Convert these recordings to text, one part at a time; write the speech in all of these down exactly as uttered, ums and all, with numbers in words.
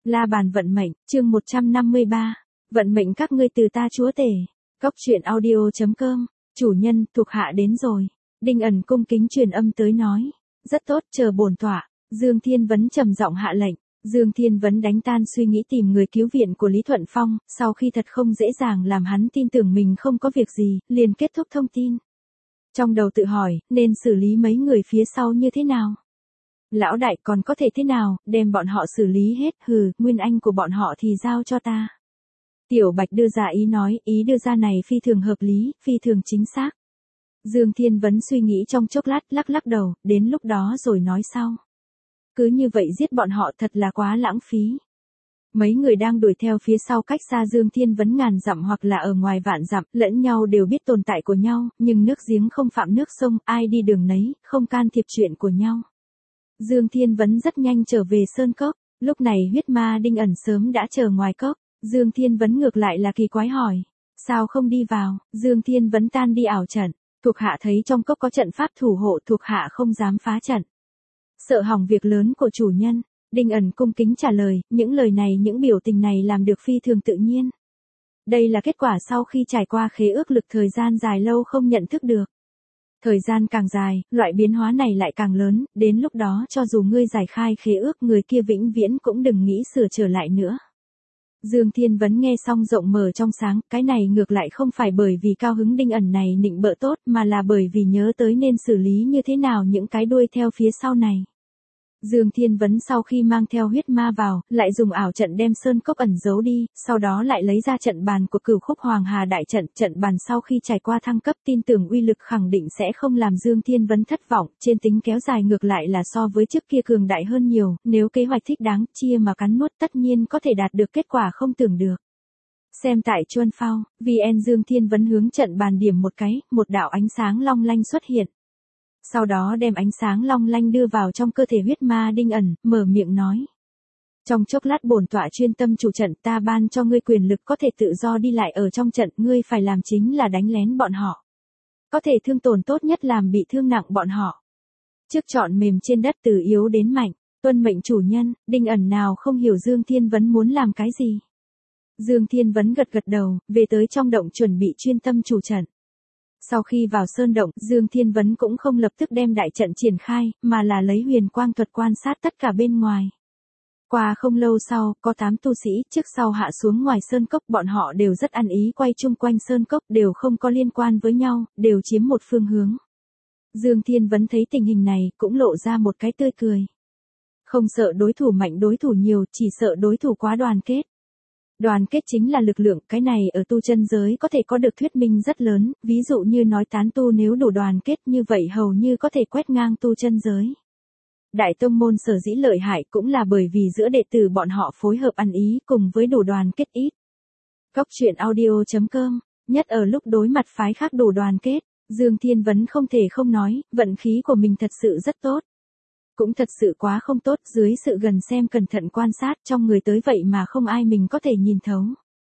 La bàn vận mệnh, chương một trăm năm mươi ba. Vận mệnh các ngươi từ ta chúa tể. Cốc truyện audio chấm com. Chủ nhân, thuộc hạ đến rồi. Đinh ẩn cung kính truyền âm tới nói. Rất tốt, chờ bổn tọa. Dương Thiên Vấn trầm giọng hạ lệnh. Dương Thiên Vấn đánh tan suy nghĩ tìm người cứu viện của Lý Thuận Phong, sau khi thật không dễ dàng làm hắn tin tưởng mình không có việc gì, liền kết thúc thông tin. Trong đầu tự hỏi, nên xử lý mấy người phía sau như thế nào? Lão đại còn có thể thế nào, đem bọn họ xử lý hết, hừ, nguyên anh của bọn họ thì giao cho ta. Tiểu Bạch đưa ra ý nói, ý đưa ra này phi thường hợp lý, phi thường chính xác. Dương Thiên Vấn suy nghĩ trong chốc lát, lắc lắc đầu, đến lúc đó rồi nói sau. Cứ như vậy giết bọn họ thật là quá lãng phí. Mấy người đang đuổi theo phía sau cách xa Dương Thiên Vấn ngàn dặm hoặc là ở ngoài vạn dặm, lẫn nhau đều biết tồn tại của nhau, nhưng nước giếng không phạm nước sông, ai đi đường nấy, không can thiệp chuyện của nhau. Dương Thiên Vấn rất nhanh trở về Sơn Cốc, lúc này huyết ma Đinh ẩn sớm đã chờ ngoài cốc. Dương Thiên Vấn ngược lại là kỳ quái hỏi, sao không đi vào? Dương Thiên Vấn tan đi ảo trận, thuộc hạ thấy trong cốc có trận pháp thủ hộ, thuộc hạ không dám phá trận. Sợ hỏng việc lớn của chủ nhân. Đinh ẩn cung kính trả lời, những lời này những biểu tình này làm được phi thường tự nhiên. Đây là kết quả sau khi trải qua khế ước lực thời gian dài lâu không nhận thức được. Thời gian càng dài, loại biến hóa này lại càng lớn, đến lúc đó cho dù ngươi giải khai khế ước người kia vĩnh viễn cũng đừng nghĩ sửa trở lại nữa. Dương Thiên Vấn nghe xong rộng mở trong sáng, cái này ngược lại không phải bởi vì cao hứng Đinh ẩn này nịnh bợ tốt mà là bởi vì nhớ tới nên xử lý như thế nào những cái đuôi theo phía sau này. Dương Thiên Vấn sau khi mang theo huyết ma vào, lại dùng ảo trận đem Sơn Cốc ẩn giấu đi, sau đó lại lấy ra trận bàn của Cửu Khúc Hoàng Hà đại trận, trận bàn sau khi trải qua thăng cấp tin tưởng uy lực khẳng định sẽ không làm Dương Thiên Vấn thất vọng, trên tính kéo dài ngược lại là so với trước kia cường đại hơn nhiều, nếu kế hoạch thích đáng, chia mà cắn nuốt tất nhiên có thể đạt được kết quả không tưởng được. Xem tại Chuân Phao, vn Dương Thiên Vấn hướng trận bàn điểm một cái, một đạo ánh sáng long lanh xuất hiện. Sau đó đem ánh sáng long lanh đưa vào trong cơ thể huyết ma Đinh ẩn, mở miệng nói. Trong chốc lát bổn tọa chuyên tâm chủ trận, ta ban cho ngươi quyền lực có thể tự do đi lại ở trong trận, ngươi phải làm chính là đánh lén bọn họ. Có thể thương tổn tốt nhất làm bị thương nặng bọn họ. Trước chọn mềm trên đất từ yếu đến mạnh, tuân mệnh chủ nhân. Đinh ẩn nào không hiểu Dương Thiên Vấn muốn làm cái gì. Dương Thiên Vấn gật gật đầu, về tới trong động chuẩn bị chuyên tâm chủ trận. Sau khi vào sơn động, Dương Thiên Vấn cũng không lập tức đem đại trận triển khai, mà là lấy huyền quang thuật quan sát tất cả bên ngoài. Qua không lâu sau, có tám tu sĩ trước sau hạ xuống ngoài sơn cốc, bọn họ đều rất ăn ý quay chung quanh sơn cốc, đều không có liên quan với nhau, đều chiếm một phương hướng. Dương Thiên Vấn thấy tình hình này, cũng lộ ra một cái tươi cười. Không sợ đối thủ mạnh đối thủ nhiều, chỉ sợ đối thủ quá đoàn kết. Đoàn kết chính là lực lượng, cái này ở tu chân giới có thể có được thuyết minh rất lớn, ví dụ như nói tán tu nếu đủ đoàn kết như vậy hầu như có thể quét ngang tu chân giới. Đại tông môn sở dĩ lợi hại cũng là bởi vì giữa đệ tử bọn họ phối hợp ăn ý cùng với đủ đoàn kết ít. Cốc truyện audio chấm com, nhất ở lúc đối mặt phái khác đủ đoàn kết, Dương Thiên Vấn không thể không nói, vận khí của mình thật sự rất tốt. Cũng thật sự quá không tốt, dưới sự gần xem cẩn thận quan sát trong người tới vậy mà không ai mình có thể nhìn thấu.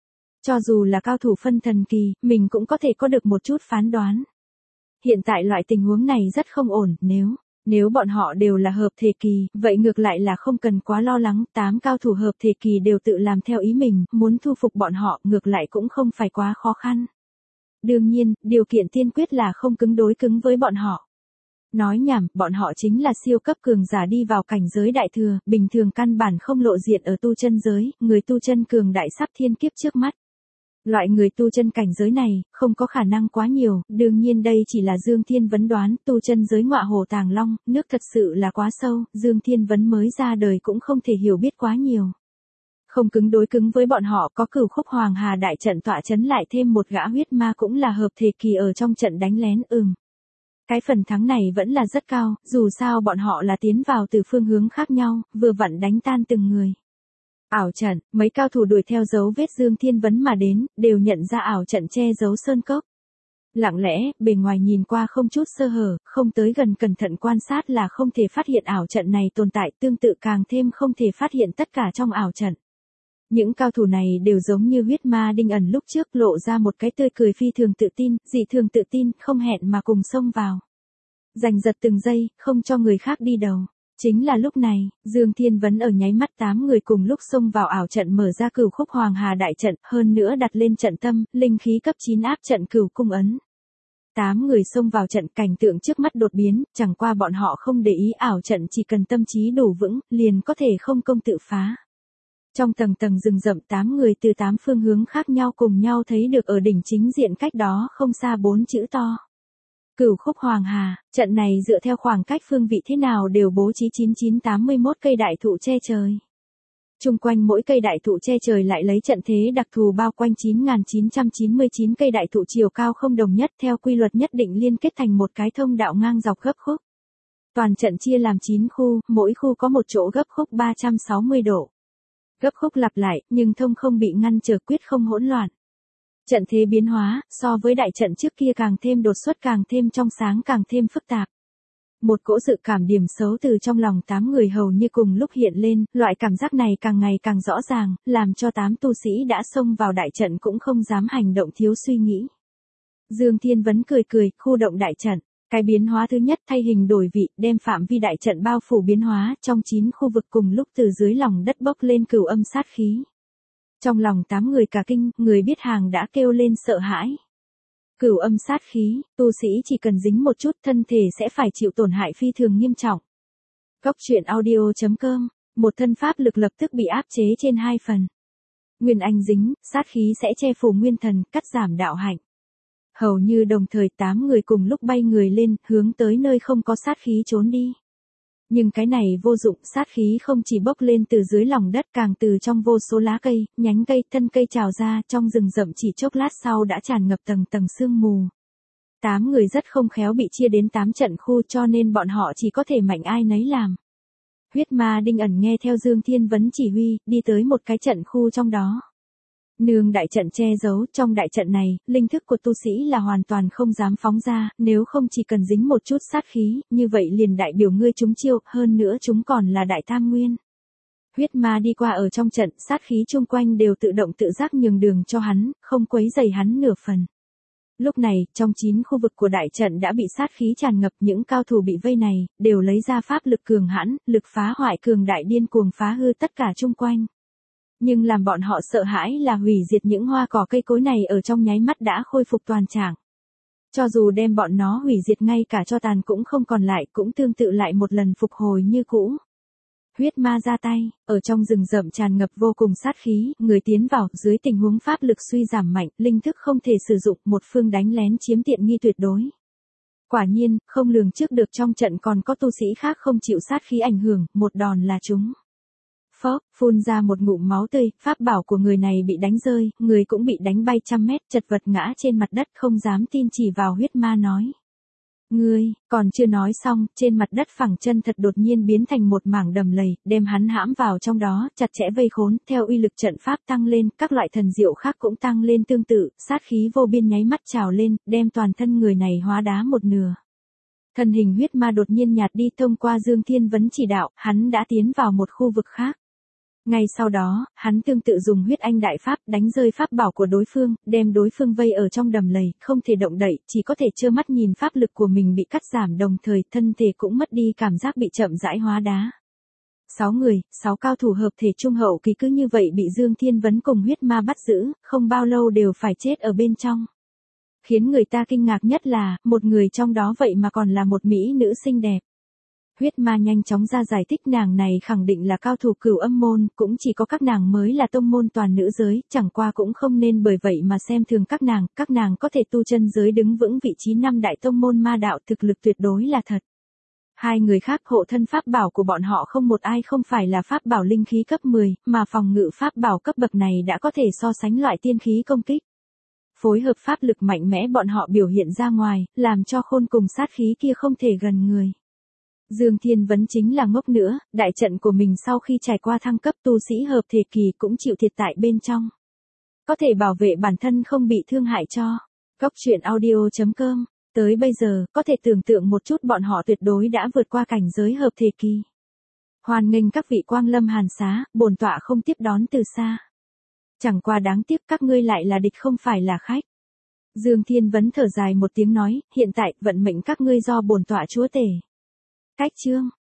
Cho dù là cao thủ phân thần kỳ, mình cũng có thể có được một chút phán đoán. Hiện tại loại tình huống này rất không ổn, nếu, nếu bọn họ đều là hợp thể kỳ, vậy ngược lại là không cần quá lo lắng, tám cao thủ hợp thể kỳ đều tự làm theo ý mình, muốn thu phục bọn họ ngược lại cũng không phải quá khó khăn. Đương nhiên, điều kiện tiên quyết là không cứng đối cứng với bọn họ. Nói nhảm, bọn họ chính là siêu cấp cường giả đi vào cảnh giới đại thừa, bình thường căn bản không lộ diện ở tu chân giới, người tu chân cường đại sắp thiên kiếp trước mắt. Loại người tu chân cảnh giới này, không có khả năng quá nhiều, đương nhiên đây chỉ là Dương Thiên Vấn đoán, tu chân giới ngọa hồ tàng long, nước thật sự là quá sâu, Dương Thiên Vấn mới ra đời cũng không thể hiểu biết quá nhiều. Không cứng đối cứng với bọn họ có Cửu Khúc Hoàng Hà đại trận tọa chấn lại thêm một gã huyết ma cũng là hợp thể kỳ ở trong trận đánh lén ừm. Cái phần thắng này vẫn là rất cao, dù sao bọn họ là tiến vào từ phương hướng khác nhau, vừa vặn đánh tan từng người. Ảo trận, mấy cao thủ đuổi theo dấu vết Dương Thiên Vấn mà đến, đều nhận ra ảo trận che giấu sơn cốc. Lặng lẽ, bề ngoài nhìn qua không chút sơ hở, không tới gần cẩn thận quan sát là không thể phát hiện ảo trận này tồn tại, tương tự càng thêm không thể phát hiện tất cả trong ảo trận. Những cao thủ này đều giống như huyết ma Đinh ẩn lúc trước lộ ra một cái tươi cười phi thường tự tin, dị thường tự tin, không hẹn mà cùng xông vào. Giành giật từng giây, không cho người khác đi đầu. Chính là lúc này, Dương Thiên Vấn ở nháy mắt tám người cùng lúc xông vào ảo trận mở ra Cửu Khúc Hoàng Hà đại trận, hơn nữa đặt lên trận tâm, linh khí cấp chín áp trận Cửu Cung ấn. Tám người xông vào trận, cảnh tượng trước mắt đột biến, chẳng qua bọn họ không để ý ảo trận chỉ cần tâm trí đủ vững, liền có thể không công tự phá. Trong tầng tầng rừng rậm tám người từ tám phương hướng khác nhau cùng nhau thấy được ở đỉnh chính diện cách đó không xa bốn chữ to. Cửu Khúc Hoàng Hà, trận này dựa theo khoảng cách phương vị thế nào đều bố trí chín chín tám mươi mốt cây đại thụ che trời. Trung quanh mỗi cây đại thụ che trời lại lấy trận thế đặc thù bao quanh chín nghìn chín trăm chín mươi chín cây đại thụ chiều cao không đồng nhất theo quy luật nhất định liên kết thành một cái thông đạo ngang dọc gấp khúc. Toàn trận chia làm chín khu, mỗi khu có một chỗ gấp khúc ba trăm sáu mươi độ. Gấp khúc lặp lại, nhưng thông không bị ngăn trở, quyết không hỗn loạn. Trận thế biến hóa, so với đại trận trước kia càng thêm đột xuất, càng thêm trong sáng, càng thêm phức tạp. Một cỗ dự cảm điểm xấu từ trong lòng tám người hầu như cùng lúc hiện lên, loại cảm giác này càng ngày càng rõ ràng, làm cho tám tu sĩ đã xông vào đại trận cũng không dám hành động thiếu suy nghĩ. Dương Thiên Vấn cười cười, khu động đại trận. Cái biến hóa thứ nhất thay hình đổi vị, đem phạm vi đại trận bao phủ biến hóa, trong chín khu vực cùng lúc từ dưới lòng đất bốc lên cửu âm sát khí. Trong lòng tám người cả kinh, người biết hàng đã kêu lên sợ hãi. Cửu âm sát khí, tu sĩ chỉ cần dính một chút thân thể sẽ phải chịu tổn hại phi thường nghiêm trọng. Góc truyện audio chấm com, một thân pháp lực lập tức bị áp chế trên hai phần. Nguyên anh dính, sát khí sẽ che phủ nguyên thần, cắt giảm đạo hạnh. Hầu như đồng thời tám người cùng lúc bay người lên, hướng tới nơi không có sát khí trốn đi. Nhưng cái này vô dụng, sát khí không chỉ bốc lên từ dưới lòng đất càng từ trong vô số lá cây, nhánh cây, thân cây trào ra, trong rừng rậm chỉ chốc lát sau đã tràn ngập tầng tầng sương mù. Tám người rất không khéo bị chia đến tám trận khu cho nên bọn họ chỉ có thể mạnh ai nấy làm. Huyết ma Đinh ẩn nghe theo Dương Thiên Vấn chỉ huy, đi tới một cái trận khu trong đó. Nương đại trận che giấu, trong đại trận này, linh thức của tu sĩ là hoàn toàn không dám phóng ra, nếu không chỉ cần dính một chút sát khí, như vậy liền đại biểu ngươi chúng chiêu, hơn nữa chúng còn là đại tam nguyên. Huyết ma đi qua ở trong trận, sát khí chung quanh đều tự động tự giác nhường đường cho hắn, không quấy rầy hắn nửa phần. Lúc này, trong chín khu vực của đại trận đã bị sát khí tràn ngập, những cao thủ bị vây này, đều lấy ra pháp lực cường hãn, lực phá hoại cường đại điên cuồng phá hư tất cả chung quanh. Nhưng làm bọn họ sợ hãi là hủy diệt những hoa cỏ cây cối này ở trong nháy mắt đã khôi phục toàn trạng. Cho dù đem bọn nó hủy diệt ngay cả cho tàn cũng không còn lại, cũng tương tự lại một lần phục hồi như cũ. Huyết ma ra tay, ở trong rừng rậm tràn ngập vô cùng sát khí, người tiến vào, dưới tình huống pháp lực suy giảm mạnh, linh thức không thể sử dụng, một phương đánh lén chiếm tiện nghi tuyệt đối. Quả nhiên, không lường trước được trong trận còn có tu sĩ khác không chịu sát khí ảnh hưởng, một đòn là chúng. Phốc, phun ra một ngụm máu tươi, pháp bảo của người này bị đánh rơi, người cũng bị đánh bay trăm mét, chật vật ngã trên mặt đất, không dám tin chỉ vào huyết ma nói. Ngươi, còn chưa nói xong, trên mặt đất phẳng chân thật đột nhiên biến thành một mảng đầm lầy, đem hắn hãm vào trong đó, chặt chẽ vây khốn, theo uy lực trận pháp tăng lên, các loại thần diệu khác cũng tăng lên tương tự, sát khí vô biên nháy mắt trào lên, đem toàn thân người này hóa đá một nửa. Thân hình huyết ma đột nhiên nhạt đi, thông qua Dương Thiên Vấn chỉ đạo, hắn đã tiến vào một khu vực khác. Ngay sau đó, hắn tương tự dùng huyết anh đại pháp đánh rơi pháp bảo của đối phương, đem đối phương vây ở trong đầm lầy, không thể động đậy, chỉ có thể trơ mắt nhìn pháp lực của mình bị cắt giảm đồng thời thân thể cũng mất đi cảm giác bị chậm rãi hóa đá. Sáu người, sáu cao thủ hợp thể trung hậu kỳ cứ như vậy bị Dương Thiên Vấn cùng huyết ma bắt giữ, không bao lâu đều phải chết ở bên trong. Khiến người ta kinh ngạc nhất là, một người trong đó vậy mà còn là một mỹ nữ xinh đẹp. Huyết ma nhanh chóng ra giải thích nàng này khẳng định là cao thủ cửu âm môn, cũng chỉ có các nàng mới là tông môn toàn nữ giới, chẳng qua cũng không nên bởi vậy mà xem thường các nàng, các nàng có thể tu chân giới đứng vững vị trí năm đại tông môn ma đạo thực lực tuyệt đối là thật. Hai người khác hộ thân pháp bảo của bọn họ không một ai không phải là pháp bảo linh khí cấp mười, mà phòng ngự pháp bảo cấp bậc này đã có thể so sánh loại tiên khí công kích. Phối hợp pháp lực mạnh mẽ bọn họ biểu hiện ra ngoài, làm cho khôn cùng sát khí kia không thể gần người. Dương Thiên Vấn chính là ngốc nữa, đại trận của mình sau khi trải qua thăng cấp tu sĩ hợp thể kỳ cũng chịu thiệt tại bên trong. Có thể bảo vệ bản thân không bị thương hại cho. Góc truyện audio chấm com, tới bây giờ, có thể tưởng tượng một chút bọn họ tuyệt đối đã vượt qua cảnh giới hợp thể kỳ. Hoan nghênh các vị quang lâm hàn xá, bổn tọa không tiếp đón từ xa. Chẳng qua đáng tiếc các ngươi lại là địch không phải là khách. Dương Thiên Vấn thở dài một tiếng nói, hiện tại vận mệnh các ngươi do bổn tọa chúa tể. Cách chương